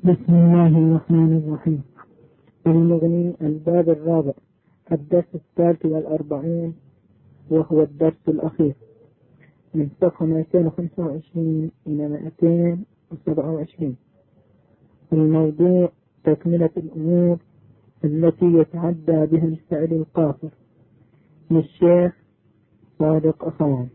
بسم الله الرحمن الرحيم. المغني الباب الرابع، الدرس 43 وهو الدرس الأخير، من صفحة 225 إلى 227. الموضوع تكملة الأمور التي يتعدى بها الفعل القاصر للشيخ صادق أخوان.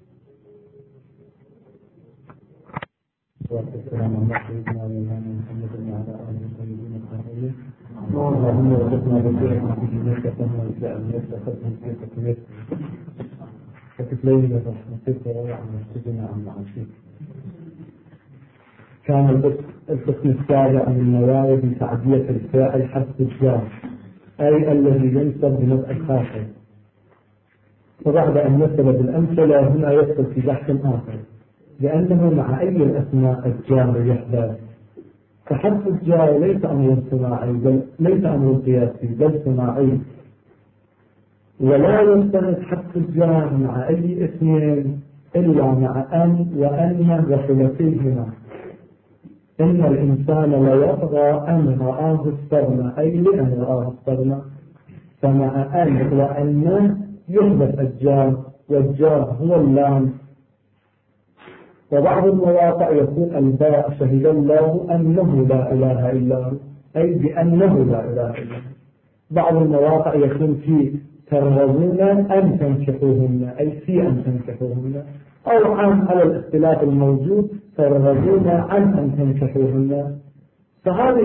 والسلام على سيدنا ونبينا محمد وعلى آله وصحبه الطاهرين. اللهم وفقنا بخير في دينك فهم الإسلام وفقنا في تكميل وتكليم برحمتك وعن سيدنا عن معاشيك. كان القسم السابع من الموارد تعدية الفاعل حذف الجار، أي الذي ينسب بنفع الخاطر. وبعد أن نسب بالأمثلة هنا يدخل في بحث آخر، لأنه مع أي الأسماء الجار يحدث. فحذف الجار ليس أمر صناعي، بل ليس أمر قياسي بل صناعي، ولا ينتهي حذف الجار مع أي اسم إلا مع أن وأن وصلتيهما. إن الإنسان ليطغى أن رآه استغنى، أي لأن رآه استغنى. فمع أن وأن يحدث الجار، والجار هو اللام. وبعض المواقع يكون الباء شهد الله أنه لا إله إلا هو، أي بأنه لا إله إلا هو. بعض المواقع يكون في ترغبون أن تنكحوهن، أي في أن تنكحوهن، أو عن على الاختلاف الموجود ترغبون عن أن تنكحوهن. فهذه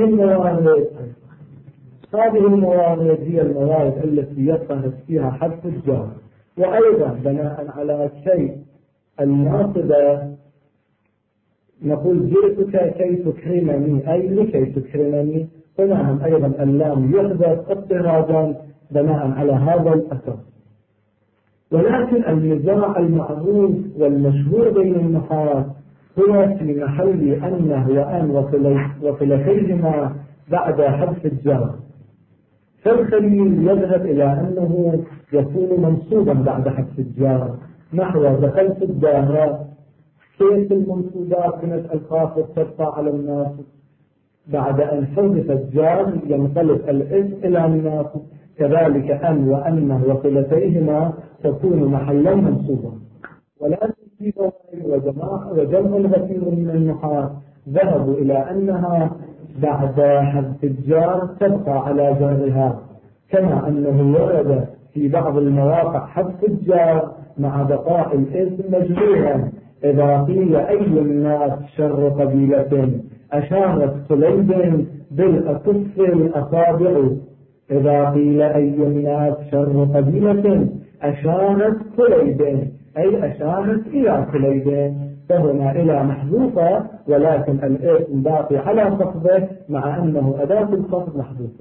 الموارد هي الموارد التي يظهر فيها حذف الجار. وأيضا بناء على شيء الناصبة نقول جئتك كي تكرمني، أي لكي تكرمني. فنعم أيضا اللام يحدث اضطرادا بناء على هذا الأثر. ولكن النزاع المعروف والمشهور بين النحاة هو في محل أنه وأن وصلتيهما بعد حذف الجار. فالخليل يذهب إلى أنه يكون منصوبا بعد حذف الجار، نحو دخلت الدار. كيف المنصوبات من الخافض تبقى على الناس؟ بعد أن حذف الجار ينقلب الاسم إلى الناس. كذلك أن وأنه وصلتيهما تكون محلا منصوبا. ولكن في وجمع كثير من النحاة ذهبوا إلى أنها بعد حذف الجار تبقى على جرها، كما أنه ورد في بعض المواقع حذف الجار مع بقاء الاسم مجرورا. إذا قيل أي الناس شر قبيلة أشارت قليب بالأكف الأصابع. إذا قيل أي الناس شر قبيلة أشارت قليب، أي أشارت إلى قليب. فهنا إلى محذوفة، ولكن الاسم باقي على خفضه مع أنه أداة الخفض محذوفة.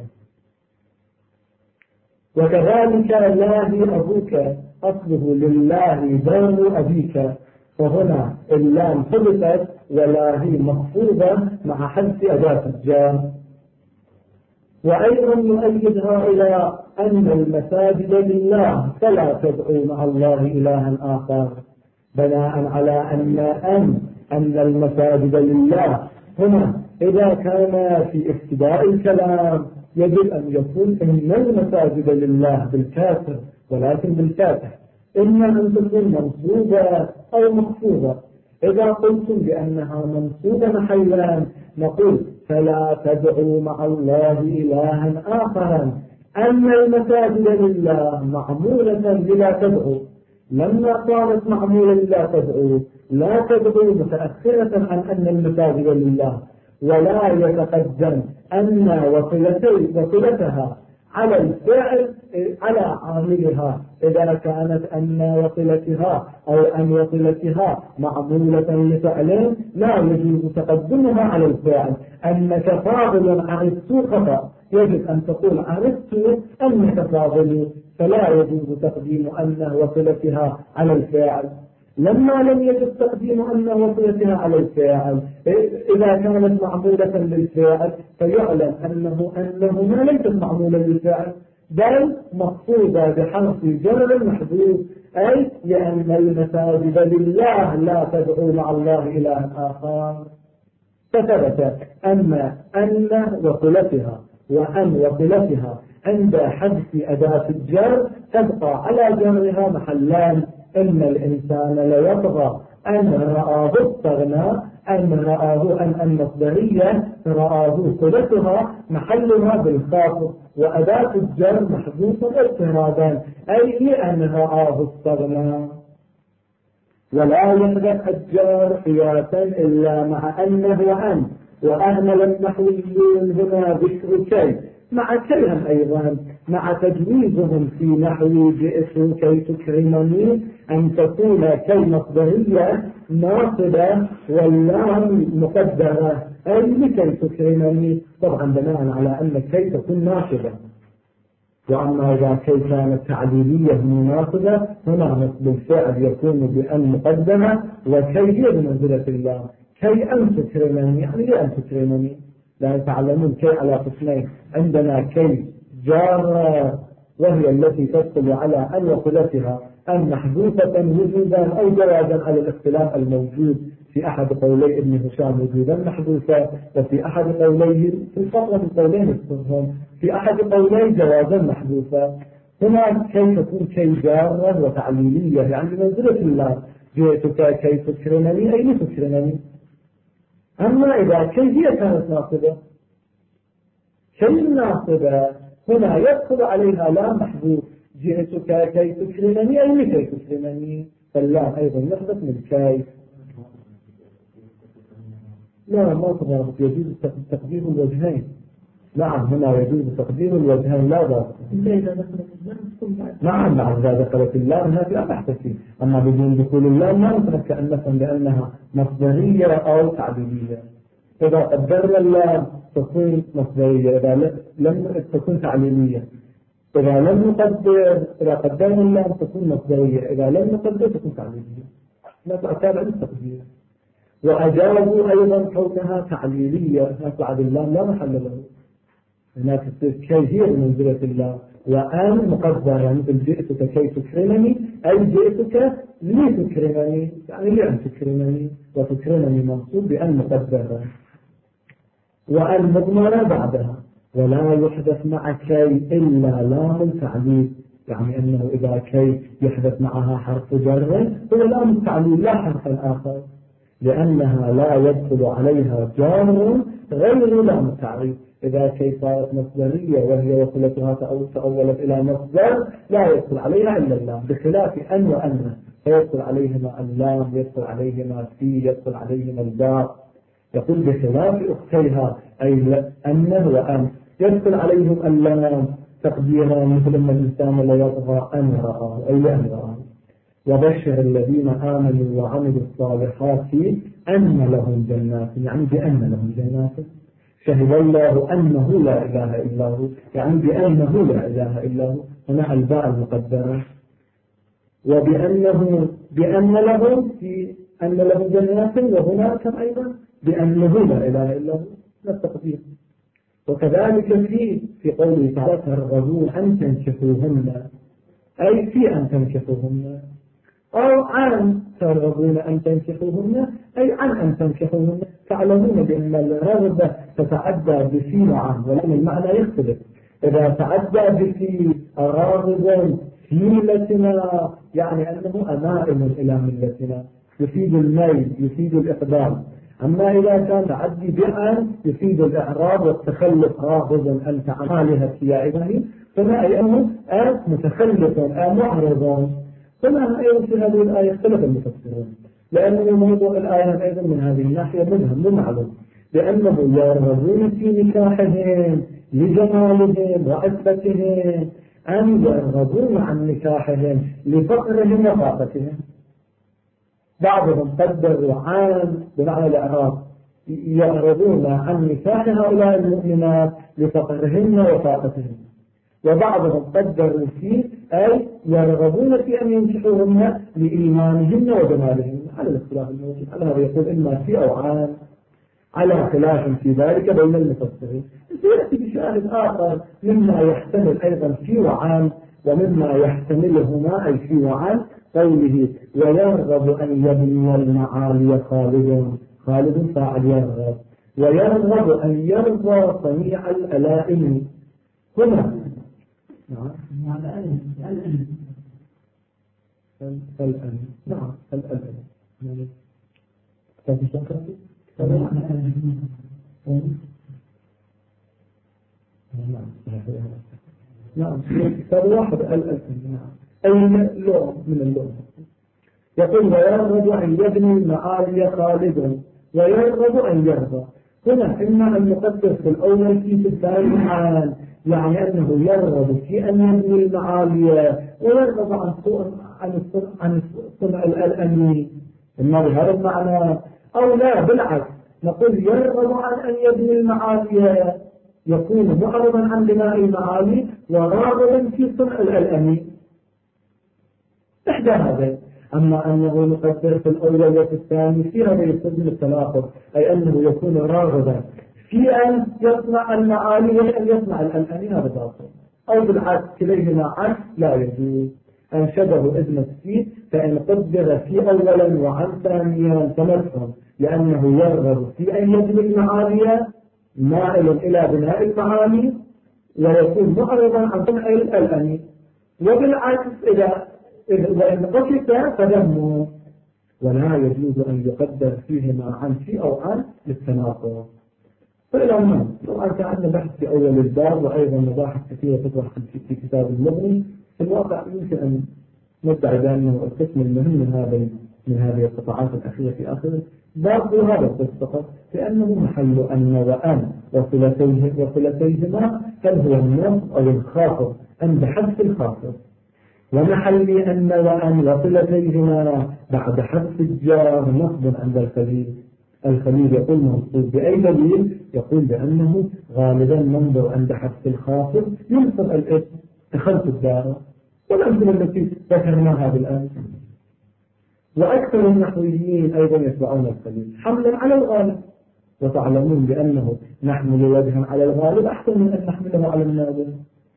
وكذلك الله أبوك أصله لله دار أبيك، فهنا اللام حذفت ولا هي مخفوضة مع حذف أداة الجار. وأيضا نؤيدها إلى أن المساجد لله فلا تدعوا مع الله إلها آخر، بناء على أن المساجد لله. هنا إذا كان في ابتداء الكلام يجب أن يكون إن المساجد لله بالكسر، ولكن بالفتح، إما أن تكون منصوبة أو مخفوضة. إذا قلتم بأنها منصوبة محلا نقول فلا تدعوا مع الله إلها آخرا. أن المساجد لله معمولة للا تدعوا، لما كانت معمولة للا تدعوا لا تدعوا متأخرة عن أن المساجد لله، ولا يتقدم أن وصلتها على الفعل على عاملها. إذا كانت أن وصلتها أو أن وصلتها معمولة لفعل لا يجوز تقدمها على الفعل. أنك فاضل عرفت خطأ، يجب أن تقول عرفت أنك فاضل، فلا يجوز تقديم أن وصلتها على الفعل. لما لم يجب تقديم أن وصلتها على الفاعل، إذا كانت معمولة للفاعل فيعلم أنه ما ليست معمولة للفاعل، بل مقصودة بحرف جر محذوف، أي لأن المساجد لله لا تدعو مع الله إلها آخر. فثبت أن وصلتها وأن وصلتها عند حذف أداة الجر تبقى على جرها محلان. إن الإنسان ليطغى أن رآه استغنى، أن رآه أن المصدرية رآه صلتها محلها بالخافض، وأداة الجر محذوفة اضطرادا، أي لأن رآه استغنى. ولا يحدث الجار قياسا إلا مع أنه وأن، وأهمل النحويون هنا ذكر كي مع كيهم أيضا، مع تجويزهم في نحو جئت كي تكرمني أن تكون كي مصدرية ناصبة واللام مقدرة، أي لكي تكرمني، طبعا بناء على أن كي تكون ناصبة. وأما إذا كي كانت تعليلية مناسبة هنا نصب الفعل يكون بأن مقدمة، وكي هي بمنزلة اللام، كي أن تكرمني يعني لأن تكرمني. لا تعلمون كي على قسمين، عندنا كي جارة وهي التي تدخل على أن وصلتها أن محذوفة وجودا أو جوازا على الاختلاف الموجود في أحد قولي ابن هشام وجودا محذوفة، وفي أحد قوليه في الفقرة من قولين الصنهم في أحد قولي جوازا محذوفة. هنا كي تكون كي جارة وتعليلية يعني بمنزلة الله، جئتك كي تكرمني أي لتكرمني. أما إذا كي هي كانت ناصبة، كي الناصبة هنا يدخل عليها لا محذوف، جئتك كي تكرمني أي لكي تكرمني، فاللام أيضا يحدث من كي. لا ما تضرب، يجوز تقدير الوجهين. نعم هنا يجوز تقدير الوجهين لا ضرب. نعم إذا دخلت اللام هذه لا بحث فيه، أما بدون دخول اللام ما نترك أن نفهم بأنها مصدرية أو تعليلية. إذا قدرنا اللام تكون مصدرية، إذا لم تكون تعليلية. إذا قدرنا اللام تكون مصدرية، إذا لم نقدر تكون تعليلية. لا تعتبر التقدير. وأجابوا أيضا كونها تعليلية، بعد اللام لا محل له. هناك كي هي بمنزلة الله، وأن مقدرة مثل جئتك كي تكرمني أي جئتك لتكرمني يعني لأن تكرمني، وتكرمني منصوب بأن مقدرة، وأن مضمرة بعدها. ولا يحدث مع كي إلا لام التعليل، يعني أنه إذا كي يحدث معها حرف جر هو لام التعليل لا حرف آخر، لأنها لا يدخل عليها جار غير لام التعليل. إذا كي صارت مصدرية وهي وصلتها تأولت إلى مصدر لا يدخل عليها إلا اللام، بخلاف أن وأن فيدخل عليهما اللام، يدخل عليهما في، يدخل عليهما الباء. يقول بخلاف أختيها أي أن وأن يدخل عليهم اللام تقديرا مثل ما الإنسان لا يطغى أن رآه أي لأن رآه. وبشر الذين آمنوا وعملوا الصالحات أن لهم جنات، يعني بأن لهم جنات. شهد الله أنه لا إله إلا هو، يعني بأنه لا إله إلا هو، هنا الباء المقدرة. بأن لهم في أن لهم جنات، وهنا كم أيضا بأنه لا إله إلا هو التقدير. وكذلك في قوله تعالى ترغبون أن تنكحوهن أي في أن تنكحوهن، أو عن ترغبون أن تنكحوهن أي عن أن تنكحوهن. تعلمون بأن الرغبة تتعدى بفي وعن، ولكن المعنى يختلف. إذا تعدى بفي راغب في ملتنا يعني أنه أمائل إلى ملتنا، يفيد الميل، يفيد الإقدام. أما إذا كان تعدي بأن يفيد الإعراب والتخلف، راغب أنت عن آلهتي يا إلهي، فما أنه متخلف معرض. فما أيضا في هذه الآية اختلف المفسرون، لأن موضوع الآية أيضا من هذه الناحية منهم معلوم، لأنه يرغبون في نكاحهم لجمالهم وعفتهم، أم يرغبون عن نكاحهم لفقرهم وفاقتهم. بعضهم قدروا عن بمعنى الإعراب، يرغبون عن نكاح هؤلاء المؤمنات لفقرهن وفاقتهم، وبعضهم قدروا فيه أي يرغبون في أن ينكحوهن لإيمانهن وجمالهن، على الاختلاف الموجود. على هذا يقول إما في أو عن، على خلاف في ذلك بين المفسرين. سيأتي بشاهد آخر مما يحتمل أيضا في وعن، ومما يحتملهما أي في وعن قوله ويرغب أن يبني المعالي خالد فاعل يرغب، ويرغب أن يرضى صنيع الألائم. هنا نعم الألم. نعم الألم. نعم كتاب واحد الألم. أي لون من اللون. يقول ويرغب أن يبني المعالي خالدا ويرغب أن يرضى. هنا إما أن نقدر في الأول في الثاني حال، يعني أنه يرغب في أن يبني المعالي ويرغب عن صنع الألم، إما بهذا المعنى. أو لا بالعكس نقول يرغب عن أن يبني المعالي، يكون معرضا عن بناء المعالي وراغبا في صنع الألم، إحدى هذا. أما أنه نقدر في الأول وفي الثاني في هذا يستلزم التناقض، أي أنه يكون راغبا في أن يصنع المعالي وأن يصنع الألم، هذا باطل. أو بالعكس كليهما عكس لا يجوز. أنشده ابن السيد فإن قدر في أولا وعن ثانيا تمثل، لأنه يرغب في أن يبني المعالي مائل إلى بناء المعالي ويكون معرضا عن صنع الألم. وبالعكس وإن قصد فدمه، ولا يجوز أن يقدر فيهما عن في أو عن للتناقض. فإلى هنا طبعا كان عندنا بحث في أول الباب، وأيضا مباحث كثيرة تطرح في كتاب المغني. في الواقع يمكن أن ندعي بأنه القسم المهم من هذه القطاعات الأخيرة في آخر باب هو هذا القسم فقط، لأنه محل أن وأن وصلتيهما، هل هو النصب أو الخافض عند حذف الخافض، ومحل أن وأن وصلتيهما بعد حذف الجار نصب عند الخليل. الخليل يقول منصوب بأي دليل؟ يقول بأنه غالبا منظر عند حذف الخافض ينصب الاسم دخلت الدار، والأمثلة التي ذكرناها بالآن. وأكثر النحويين أيضا يتبعون الخليل حملا على الغالب، وتعلمون بأنه نحمل وجها على الغالب أحسن من أن نحمله على النادر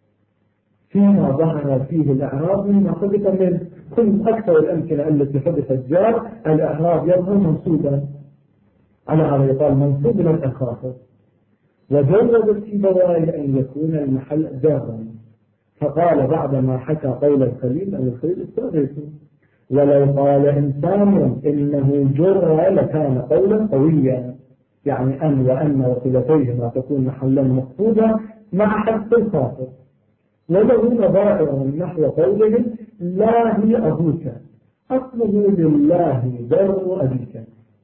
فيما ظهر فيه الإعراب مما حدث من كل أكثر الأمثلة التي حدثت جار الإعراب يظهر منصوبا، على هذا يقال منصوب من الخافض. وجرد السيبويه أن يكون المحل جارا، فقال بعدما حكى قول الخليل أن الخليل استغرقه، ولو قال إنسان إنه جر لكان قولا قويا، يعني أن وأن وصلتيهما تكون محلا مقصودا مع حذف الخافض. وله نظائر نحو قولهم لا هي أبوك، أصله لله در أبيك،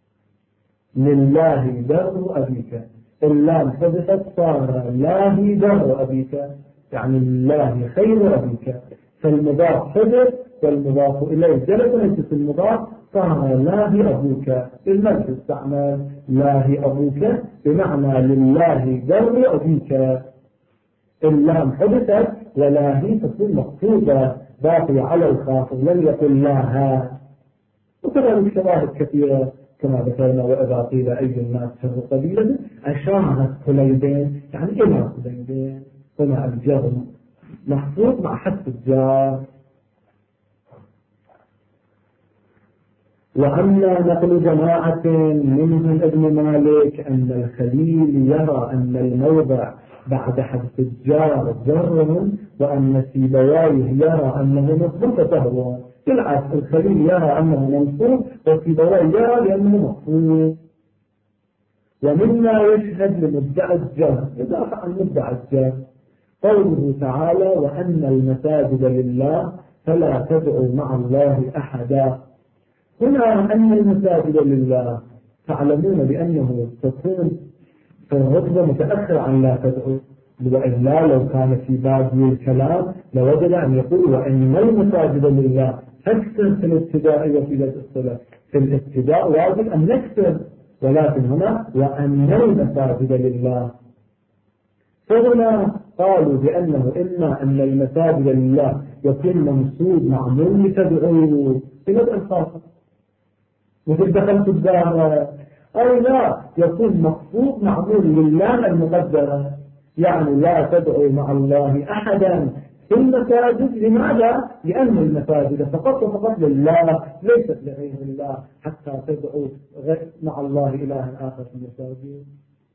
لله در أبيك، اللام حذفت صار لا هي در أبيك، يعني الله خير أبيك، فالمضاف حذف والمضاف إليه جلس نجس المضاف صار لا هي أبوك، المجد استعمال لا هي أبوك بمعنى لله در أبيك، اللام حدثت ولا هي تكون مقصودة باقية على الخافض، لم يقل لاها. وكذلك شواهد كثيرة كما ذكرنا، وإذا قيل أي الناس شر قبيلة أشارت كليبين، يعني إلى كليبين، هنا الجر محفوظ مع حذف الجار. وأما نقل جماعة منهم ابن مالك أن الخليل يرى أن الموضع بعد حذف الجار جر، وأن سيبويه يرى أنه مصبوط جر. بالعكس الخليل يرى أنه منصوب وسيبويه يرى لأنه مصبوط. ومما يشهد لمدعى الجر يدافع عن مدعى الجر قوله تعالى وأن المساجد لله فلا تدعوا مع الله أحدا. هنا أن المساجد لله تعلمون بأنه تكون في الرتبة متأخر عن لا تدعوا، وإلا لو كان في باب الكلام لوجد أن يقول وأن المساجد لله فاكسر في الابتداء وفي الصلة. في الابتداء واجب أن نكسر، ولكن هنا وأن المساجد لله. فهنا قالوا بأنه إما أن المساجد لله يكون منصوب معمول لتدعوه في بدء الخاصة مثل دخلت الدار، أو لا يكون مقصود معمول لله المقدرة، يعني لا تدعو مع الله أحدا في المساجد. لماذا؟ لأن المساجد فقط وفقط لله ليست لغير الله، حتى تدعو مع الله إلها آخر في المساجد.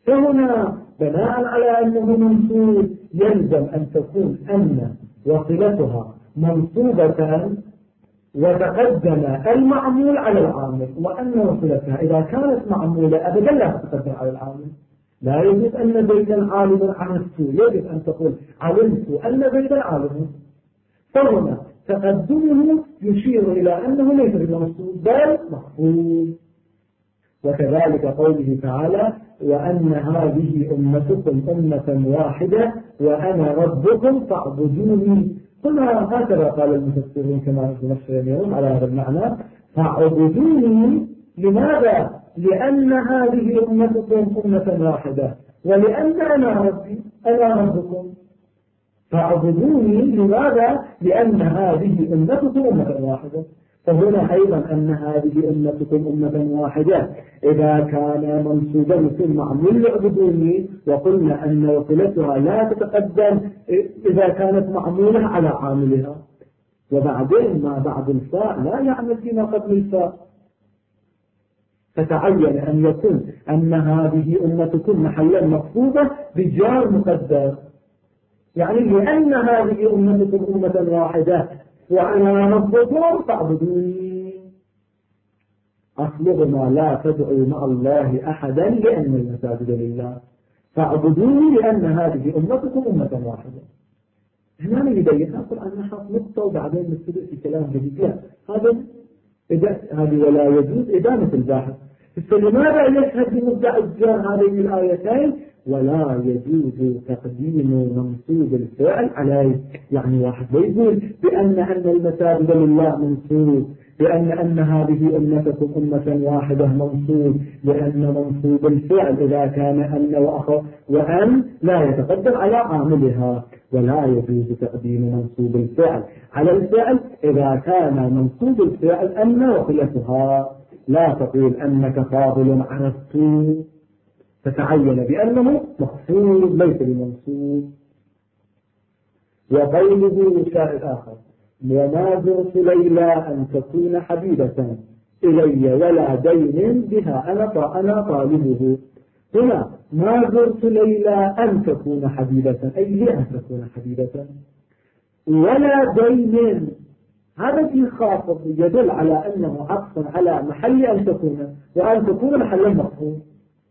فهنا بناء على أنه منصوب يلزم أن تكون أن وصلتها منصوبة وتقدم المعمول على العامل، وأن وصلتها إذا كانت معمولة أبدا لا تتقدم على العامل. لا يجب أن زيدا عالم عرفت، يجب أن تقول علمت أن زيدا عالم. فهنا تقدمه يشير إلى أنه ليس بمنصوب بل مخفوض. وكذلك قوله تعالى وأن هذه أمتكم أمة واحدة وأنا ربكم فاعبدوني. هنا هكذا قال المفسرون كما نشر اليوم على هذا المعنى، فاعبدوني. لماذا؟ لأن هذه أمتكم أمة واحدة ولأن أنا ربكم. فاعبدوني لماذا؟ لأن هذه أمتكم أمة واحدة. فهنا أيضا أن هذه أمتكم أمة واحدة إذا كان منصوبا مثل معمول يعبدوني، وقلنا أن وصلتها لا تتقدم إذا كانت معمولة على عاملها. وبعدين ما بعد الفاء لا يعمل فيما قبل الفاء، فتعين أن يكون أن هذه أمتكم محلا مخفوضة بجار مقدر، يعني لأن هذه أمتكم أمة واحدة وأنا ربكم فاعبدوني. أصلهما لا تدعوا مع الله أحدا لأن المساجد لله، فاعبدوني لأن هذه أمتكم أمة واحدة. هنا يبين القرآن نحط نقطة وبعدين نبتدئ في كلام جديد. لا، هذه ولا يجوز إدامة الباحث. فلماذا يشهد بمبدأ الجار هذين الآيتين؟ ولا يجوز تقديم منصوب الفعل عليه. يعني واحد يقول بأن المساجد لله منصوب، بأن هذه أمتكم أمة واحدة منصوب، لأن منصوب الفعل إذا كان أن وأن لا يتقدم على عاملها. ولا يجوز تقديم منصوب الفعل على الفعل إذا كان منصوب الفعل أن وصلتها. لا تقول أنك فاضل عرفت، فتعين بأنه مخفوض ليس بمنصوب. وقوله شاهد آخر وما زرت ليلى أن تكون حبيبة إلي ولا دين بها أنا طالبه. هنا ما زرت ليلى أن تكون حبيبة، أي لأن تكون حبيبة، ولا دين. هذا في خاطب يدل على أنه عطف على محل أن تكون، وأن تكون محل مخفوض.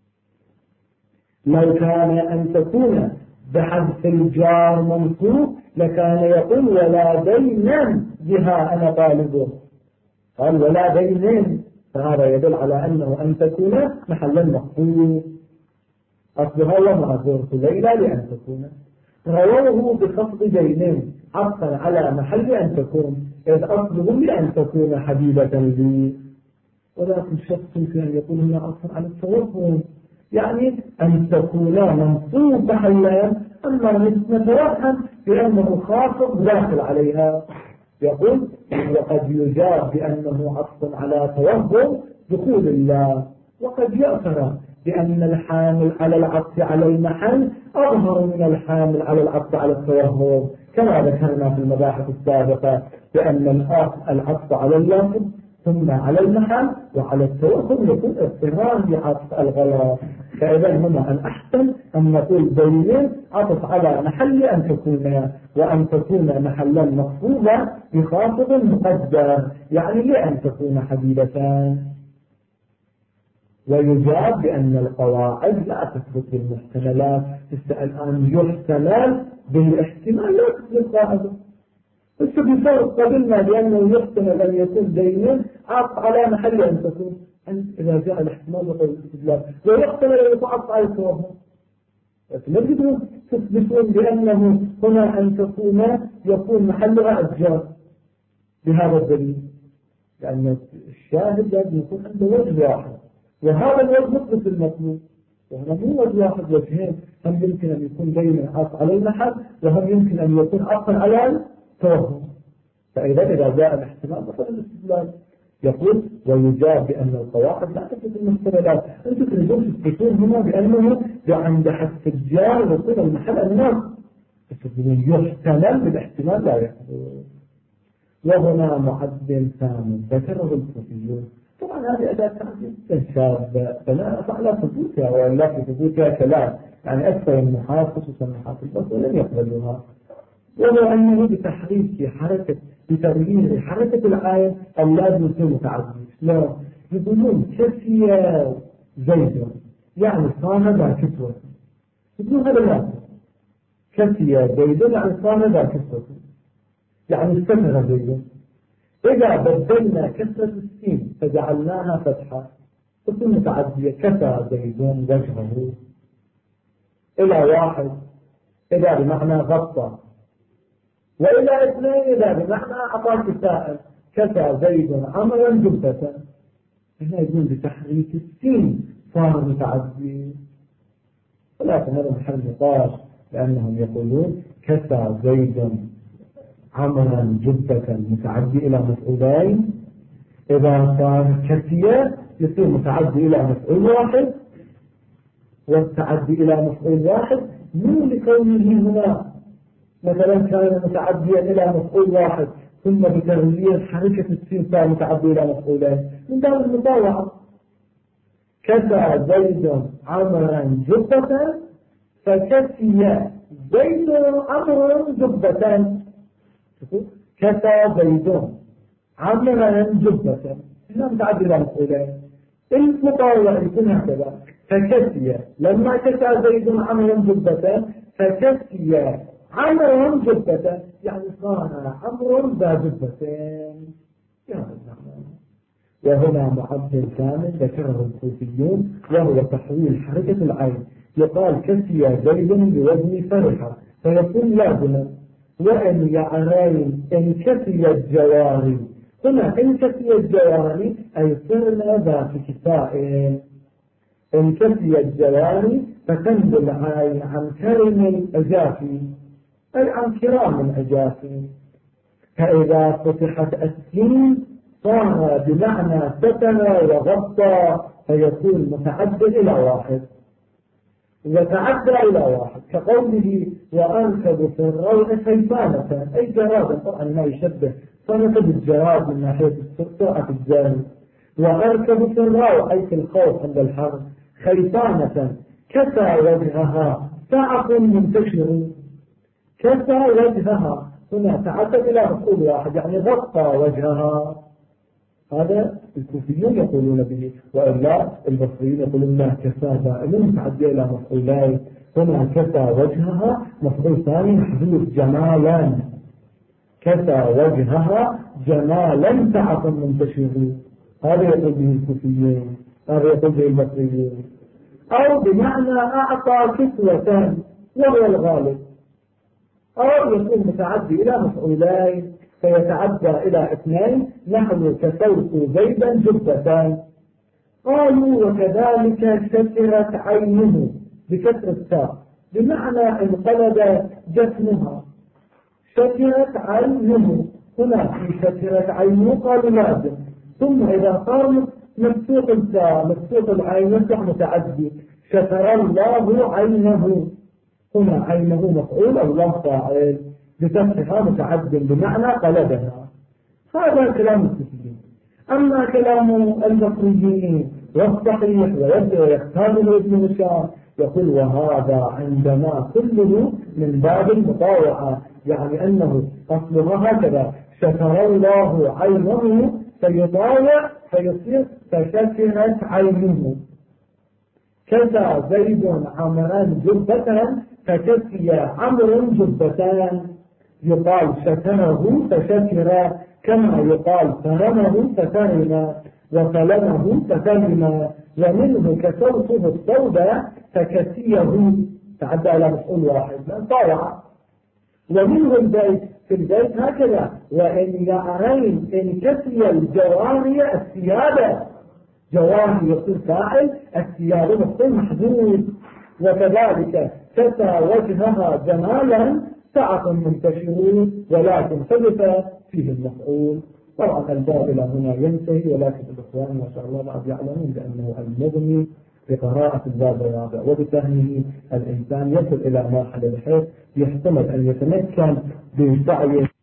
لو كان أن تكون بحذف الجار منصوب لكان يقول ولا دينا بها أنا طالبه، قال ولا دينين، فهذا يدل على أنه أن تكون محلا مخفوض. أصلها وما زرت ليلى لأن تكون. رواه بخفض دينين عطفا على محل أن تكون، إذ أصله لأن تكون حبيبة لي. ولكن شخص يمكن أن يقول هنا عطفا على التوهم، يعني أن تكون منصوب محلا، أما نتوهم بأنه خاطب داخل عليها. يقول وقد يجاب بأنه عطف على توهم دخول الله، وقد يأثر بأن الحامل على العطف على المحل أظهر من الحامل على العطف على التوهم، كما ذكرنا في المباحث السابقة بأن العطف على اللفظ ثم على المحل وعلى التوهم يكون اضطرار بعطف الغلط. فإذا هنا الأحسن أن نقول دليل عطف على محل أن تكون، وأن تكون محلا مخفوضا بخاطب مقدر، يعني لأن تكون حبيبتان. ويجاب بأن القواعد لا تثبت بالمحتملات. الآن يحتمل بالاحتمال لا تثبت قاعدة. بفرق قبلنا بأنه يحتمل أن يكون دينا عطف على محل أن تكون، إذا جاء الاحتمال وقال الاستدلال، ويحتمل أن يتعطف على التوهم. لكن نجد تثبتون بأنه هنا أن تكون يكون محلها الجار بهذا الدليل، لأن الشاهد لازم يكون عنده وجه واحد، وهذا الوجه مثبت المطلوب. وهنا مو وجه واحد، وجهين، هم يمكن أن يكون دينا عطف على المحل، وهم يمكن أن يكون عطفا على التوهم. فإذا جاء الاحتمال مثلا الاستدلال يقول ويجاب بأن القواعد لا تثبت المحتملات. أنتم تريدون تثبتون هنا بأنه عند حذف الجار وصل المحل الناس، تثبتون يحتمل بالاحتمال لا يحدث. وهنا معد ثاني ذكره الكوفيون طبعا هذه أداة تعديل شاذة فلا على ثبوتها، ولا في ثبوتها كلام يعني أكثر النحاة خصوصا نحاة البصر لم يقبلوها، ولو أنه بتحريك حركة بتغيير حركة العين أولاد يكون متعدد. لا يقولون كسي زيد يعني صار ذا كسوة، يقولون هذا لا، كسي زيد يعني صار ذا كسوة يعني استمر زيد. إذا بدلنا كسرة السين فجعلناها فتحة تكون متعدية، كسى زيد وجهه إلى واحد إذا بمعنى غطى، وإلى اثنين إذا بمعنى أعطى كساء، كسى زيد عملا جبة. هنا يقول بتحريك السين صار متعدي، ولكن هذا محل نقاش لأنهم يقولون كسى زيد عملا جبة متعدي إلى مفعولين، إذا صار كسية يصير متعدي إلى مفعول واحد، والتعدي إلى مفعول واحد مو لكونه هنا مثلا كان متعديا إلى مفعول واحد ثم بتغيير حركة السين صار متعدي إلى مفعولين، من باب المطاوعة. كسى زيد عمرا جبة فكسي زيد عمرا جبة، كسى زيد عمرا جبة هنا متعدي إلى مفعولين. المطاوعة يكون هكذا، فكسي لما كسى زيد عمرا جبة فكسي عمرا جبة يعني صار عمرا ذا جبتين. وهنا معدل كامل ذكره الكوفيون وهو تحويل حركة العين، يقال كسي زيد بوزن فرحة فيكون لازما، وأن يعرين إن كسي الجواري، هنا إن كسي الجواري أي صرنا ذات كساء، إن كسي الجواري فتنزل العين عن كرم الأجافي أي عن كرام الأجافي. فإذا فتحت السين صار بمعنى ستر وغطى فيكون متعدى إلى واحد، وتعدى إلى واحد كقوله وأركب في الروع خيفانة أي جرادا، طبعا ما يشبه فنقد الجراد من ناحية سرعة الجانب، وأركب في الروع أي في الخوف عند الحرب، خيفانة كسى وجهها سعف منتشر، كسى وجهها هنا تعدى إلى مفعول واحد يعني غطى وجهها، هذا الكوفيون يقولون به، وإلا البصريين يقولون لا كسى دائما متعدى إلى مفعولين، هنا كسى وجهها مفعول ثاني محذوف جمالا، كسى وجهها جمالا سعف منتشر، هذا يقول به الكوفيون، هذا يقول به البصريين. أو بمعنى أعطى كسوة وهو الغالب، أو يكون متعدي إلى مفعولين فيتعدى إلى اثنين نحو كسوت زيدا جبتان. قالوا وكذلك كسرت عينه بكسر التاء بمعنى انقلب جسمها، كسرت عينه، هنا في كسرت عينه قالوا لازم، ثم إذا صار مفتوح التاء مفتوح العين يصبح متعدي، كسر الله عينه، هنا عينه مفعول أو لا فاعل بفتحها متعد بمعنى قلبها. هذا كلام الكوفيين. أما كلام البصريين والصحيح ويبدأ يختاره ابن هشام يقول وهذا عندنا كله من باب المطاوعة، يعني أنه أصلها هكذا شكر الله عينه فيطاوع فيصير فشكرت عينه، كذا زيد عمرا جبة فكسي عمر جبتان، يقال شكره فشكر كما يقال فرمه ففرم وفلمه ففلم، ومنه كسوته السوداء فكسيه تعدى على مفعول واحد لأن طاوع. ومنه البيت في البيت هكذا وإن يعرين إن كسي الجواري الثياب، جواري يصير فاعل الثياب مفعول محذوف، وكذلك كسى وجهها جمالا سعة منتشرون ولكن حدث فيه المفعول. طبعا الباب إلى هنا ينتهي، ولكن الإخوان ما شاء الله بعد يعلمون بأنه المغني بقراءة الباب الرابع وبفهمه الإنسان يصل إلى مرحلة بحيث يحتمل أن يتمكن بسعيه